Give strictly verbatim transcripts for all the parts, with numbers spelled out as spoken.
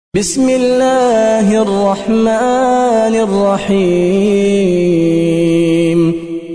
بسم الله الرحمن الرحيم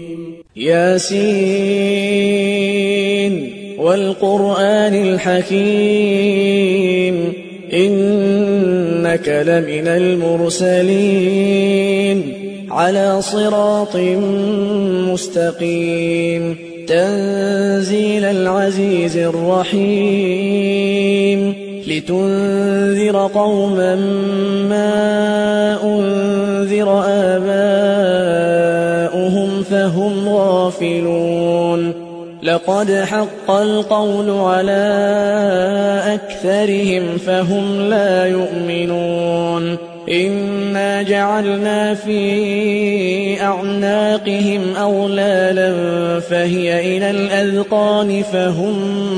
ياسين والقرآن الحكيم إنك لمن المرسلين على صراط مستقيم تنزيل العزيز الرحيم لتنذر قوما ما أنذر آباؤهم فهم غافلون لقد حق القول على أكثرهم فهم لا يؤمنون إنا جعلنا في أعناقهم أغلالا فهي إلى الأذقان فهم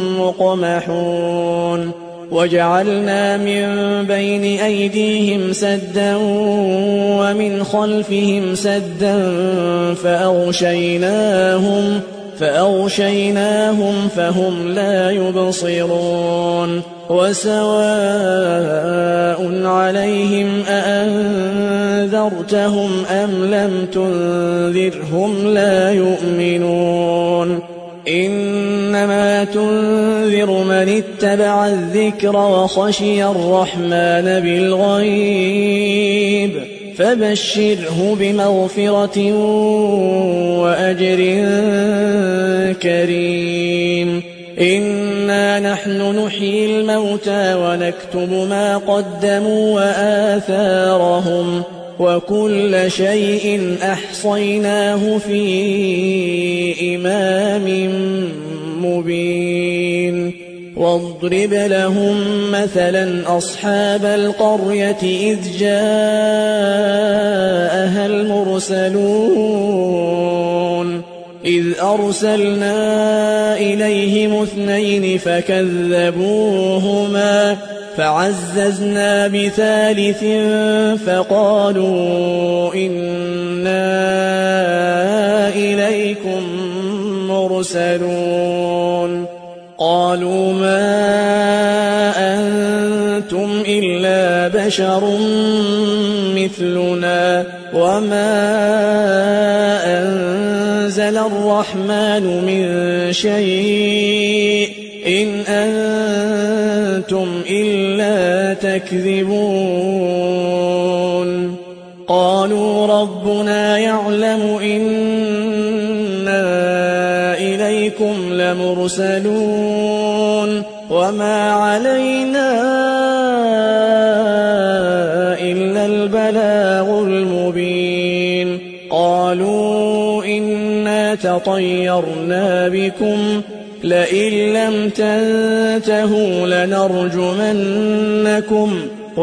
مقمحون وجعلنا من بين أيديهم سدا ومن خلفهم سدا فأغشيناهم فأغشيناهم فهم لا يبصرون وسواء عليهم أأنذرتهم أم لم تنذرهم لا يؤمنون إنما تنذر من اتبع الذكر وخشي الرحمن بالغيب فبشره بمغفرة وأجر كريم إنا نحن نحيي الموتى ونكتب ما قدموا وآثارهم وكل شيء أحصيناه في إمام مبين واضرب لهم مثلا أصحاب القرية إذ جاءها المرسلون إذ أرسلنا إليهم اثنين فكذبوهما فعززنا بثالث فقالوا إنا إليكم مرسلون قالوا ما أنتم إلا بشر مثلنا وما أنزل الرحمن من شيء إن أنتم إلا تكذبون قالوا ربنا يعلم إنا إليكم لمرسلون وما علينا إلا البلاغ المبين قالوا إنا تطيرنا بكم لئن لم تنتهوا لنرجمنكم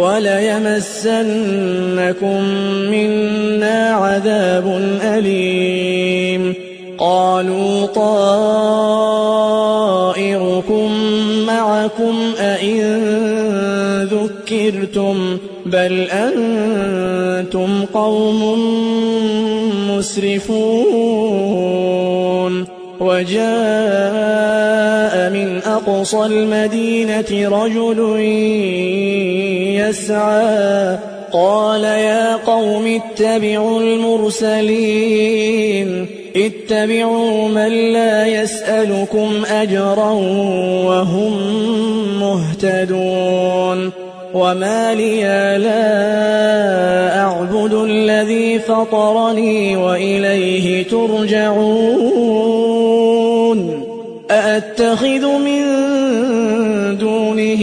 وليمسنكم منا عذاب أليم قالوا طائركم معكم أئن ذكرتم بل أنتم قوم مسرفون وجاء من أقصى المدينة رجل يسعى قال يا قوم اتبعوا المرسلين اتبعوا من لا يسألكم أجرا وهم مهتدون وما لي لا أعبد الذي فطرني وإليه ترجعون أأتخذ من دونه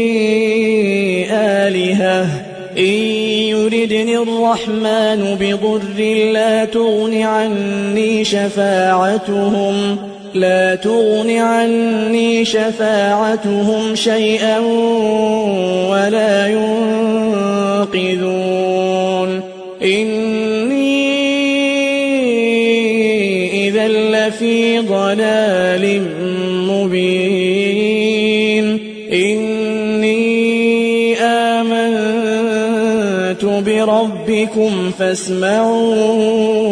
آلهة إن يردني الرحمن بضر لا تغن عني شفاعتهم لا تغن عني شفاعتهم شيئا ولا ينقذون إني إذا لفي ضلال مبين إني آمنت بربكم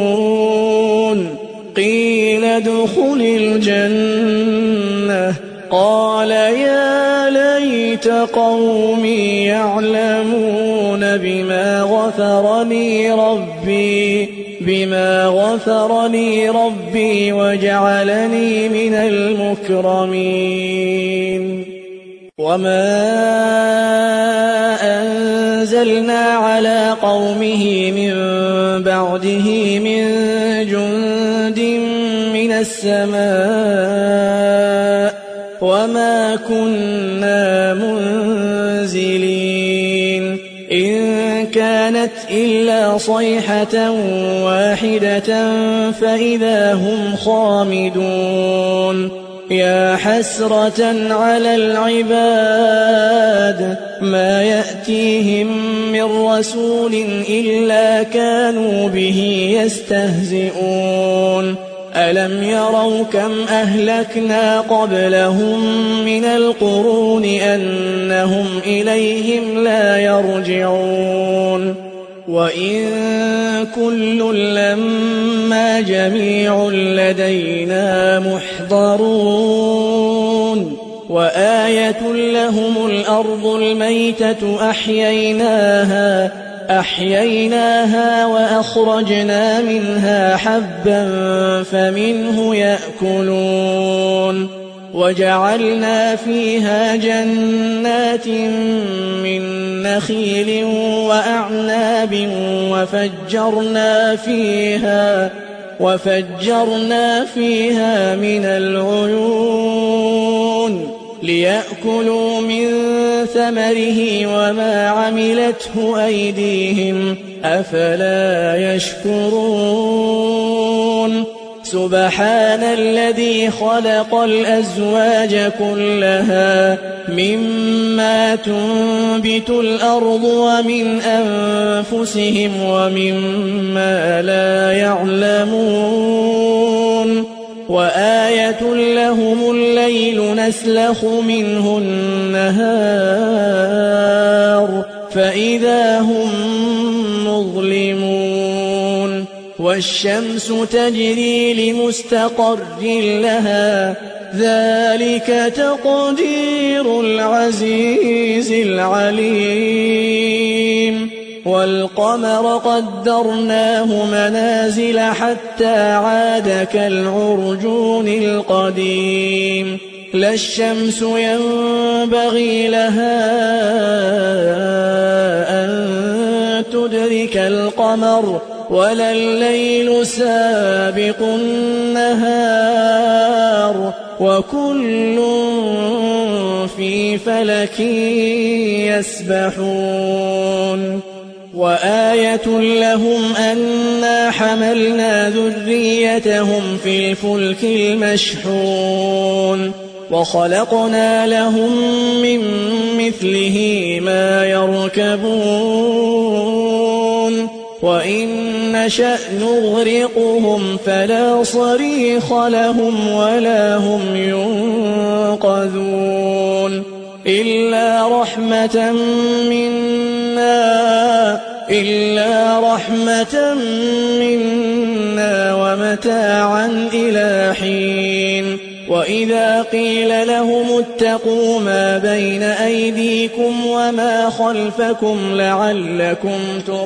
فاسمعون قيل ادخل الجنة قال يا ليت قومي يعلمون بما غفر لي ربي بما غفر لي ربي وجعلني من المكرمين وما أنزلنا على قومه من بعده من جند من السماء وما كنا منزلين إن كانت إلا صيحة واحدة فإذا هم خامدون يا حسرة على العباد ما يأتيهم من رسول إلا كانوا به يستهزئون ألم يروا كم أهلكنا قبلهم من القرون أنهم إليهم لا يرجعون وإن كل لما جميع لدينا محضرون وآية لهم الأرض الميتة أحييناها أحييناها وأخرجنا منها حبا فمنه يأكلون وجعلنا فيها جنات من نخيل وأعناب وفجرنا فيها وفجرنا فيها من العيون ليأكلوا من ثمره وما عملته أيديهم أفلا يشكرون سبحان الذي خلق الأزواج كلها مما تنبت الأرض ومن أنفسهم ومما لا يعلمون وآية لهم الليل نسلخ منه النهار فإذا هم مظلمون والشمس تجري لمستقر لها ذلك تقدير العزيز العليم والقمر قدرناه منازل حتى عاد كالعرجون القديم لا الشمس ينبغي لها أن تدرك القمر ولا الليل سابق النهار وكل في فلك يسبحون وآية لهم أنا حملنا ذريتهم في الفلك المشحون وخلقنا لهم من مثله ما يركبون وإن نشأ نغرقهم فلا صريخ لهم ولا هم ينقذون إلا رحمة منا إلا رحمة منا ومتاعا إلى حين وإذا قيل لهم اتقوا ما بين أيديكم وما خلفكم لعلكم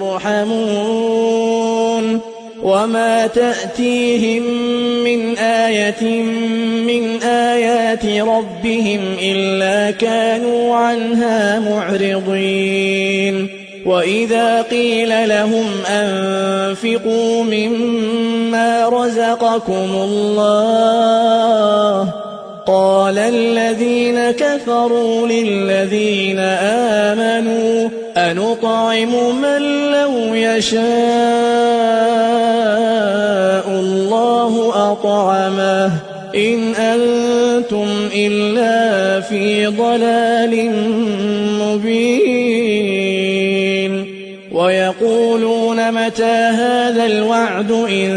ترحمون وما تأتيهم من آية من آيات ربهم إلا كانوا عنها معرضين وإذا قيل لهم أنفقوا مما رزقكم الله قال الذين كفروا للذين آمنوا أنطعم من لو يشاء الله أطعمه إن أنتم إلا في ضلال مبين ويقولون متى هذا الوعد إن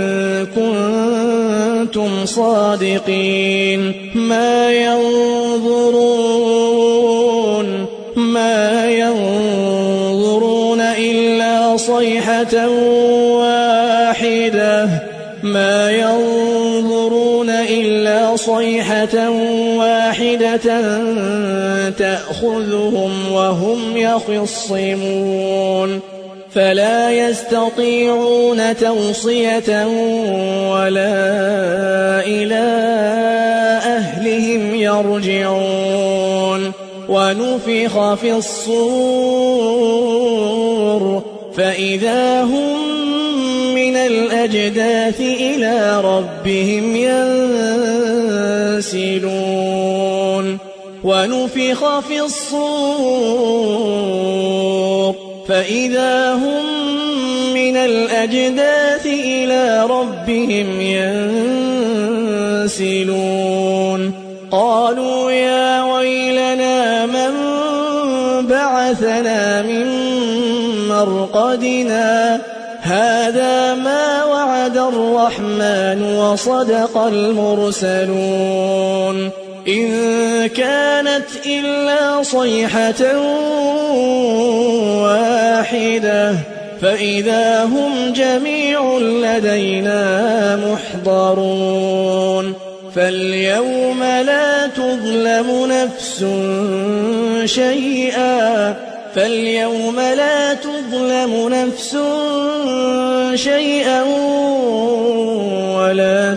كنتم صادقين ما ينظرون ما ينظرون إلا صيحة واحدة ما ينظرون إلا صيحة صيحة واحدة تأخذهم وهم يخصمون فلا يستطيعون توصية ولا إلى أهلهم يرجعون ونفخ في الصور فإذا هم من الأجداث إلى ربهم ينسلون ونفخ في الصور فإذا هم من الأجداث إلى ربهم ينسلون قالوا يا ويلنا من بعثنا من مرقدنا هذا ما وعد الرحمن وصدق المرسلون إن كانت إلا صيحة واحدة فإذا هم جميع لدينا محضرون فاليوم لا تظلم نفس شيئا فاليوم لا تظلم نفس شيئا ولا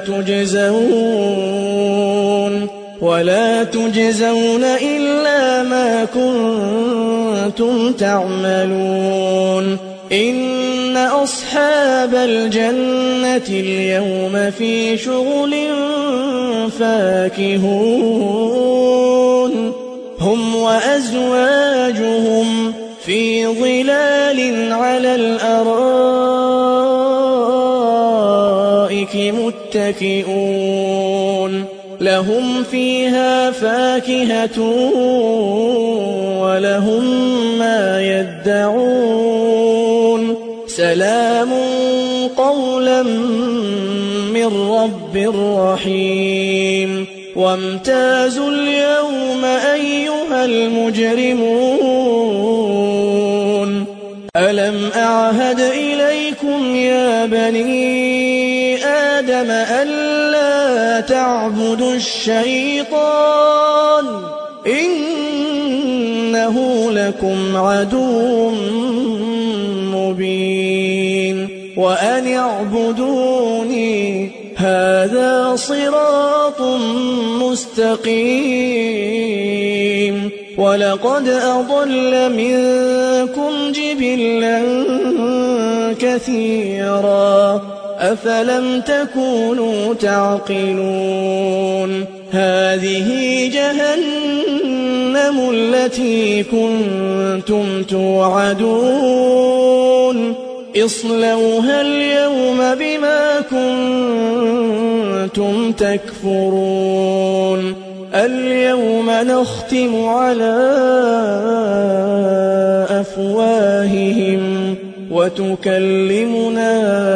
تجزون ولا تجزون إلا ما كنتم تعملون إن أصحاب الجنة اليوم في شغل فاكهون هم وأزواجهم في ظلال على الأرائك متكئون لهم فيها فاكهة ولهم ما يدعون سلام قولا من رب رحيم وامتازوا اليوم أيها المجرمون ألم أعهد إليكم يا بني آدم ألا تعبدوا الشيطان إنه لكم عدو مبين وأن اعبدوني هذا صراط مستقيم ولقد أضل منكم جبلا كثيرا أفلم تكونوا تعقلون هذه جهنم التي كنتم توعدون اصلوها اليوم بما كنتم تكفرون اليوم نختم على أفواههم وتكلمنا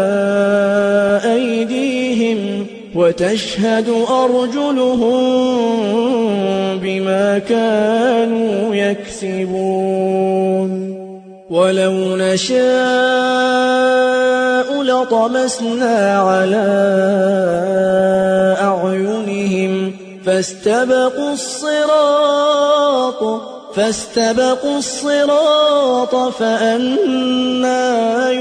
أيديهم وتشهد أرجلهم بما كانوا يكسبون ولو نشاء لطمسنا على أعينهم فاستبقوا الصراط فاستبقوا الصراط فأنى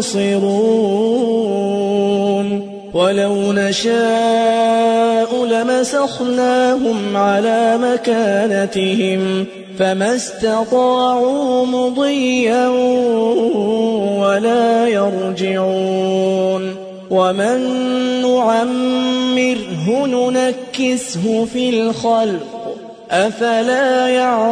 يبصرون ولو نشاء لمسخناهم على مكانتهم فما استطاعوا مضيا ولا يرجعون ومن نعمره ننكسه في الخلق أفلا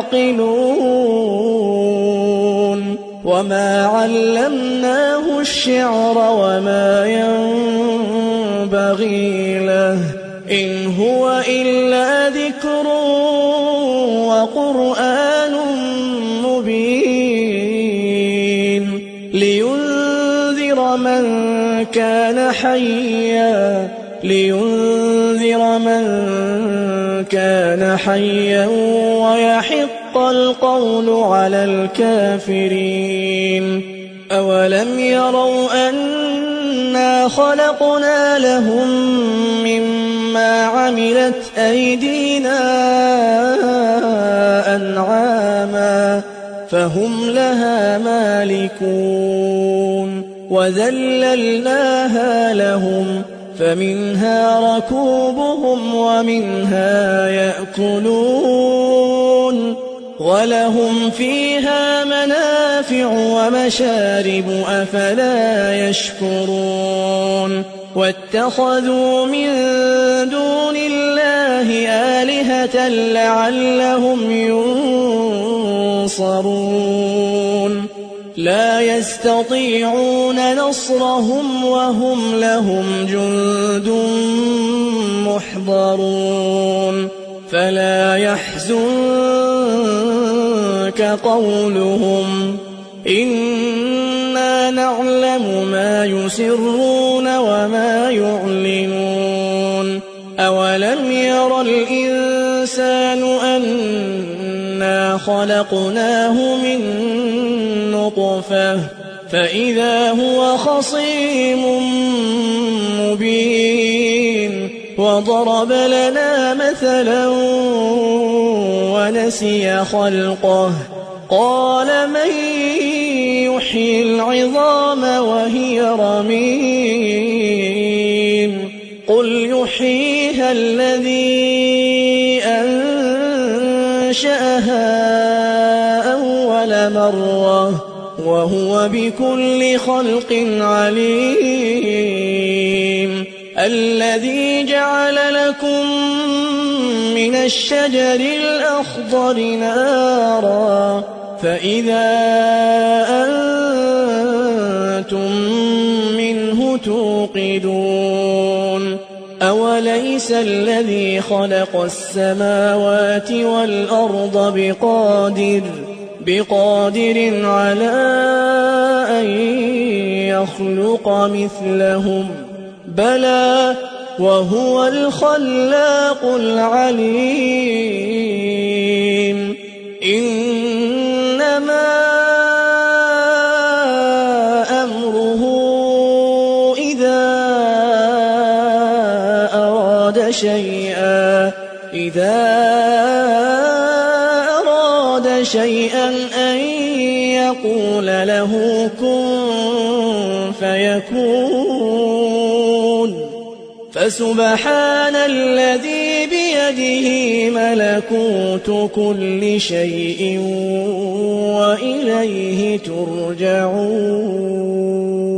يعقلون وما علمناه الشعر وما ينبغي له إن هو إلا ذكر وقرآن مبين لينذر من كان حيا لينذر من كان حيا ويحق القول على الكافرين أولم يروا أنا خلقنا لهم مما مما عملت أيدينا أنعاما فهم لها مالكون وذللناها لهم فمنها ركوبهم ومنها يأكلون ولهم فيها منافع ومشارب أفلا يشكرون واتخذوا من دون الله آلهة لعلهم ينصرون لا يستطيعون نصرهم وهم لهم جند محضرون فلا يحزنك قولهم إنا نعلم ما يسرون وما يعلنون أولم ير الإنسان أنا خلقناه من نطفة فإذا هو خصيم مبين وضرب لنا مثلا ونسي خلقه قال من يحيي العظام وهي رميم قل يحييها الذي أنشأها أول مرة وهو بكل خلق عليم الذي جعل لكم من الشجر الأخضر نارا فإذا أنتم منه توقدون أوليس الذي خلق السماوات والأرض بقادر بقادر على أن يخلق مثلهم بلى وهو الخلاق العليم إنما أمره إذا أراد شيئا إذا أراد شيئا أن يقول له كن فيكون فسبحان الذي بيده ملكوت كل شيء وإليه ترجعون.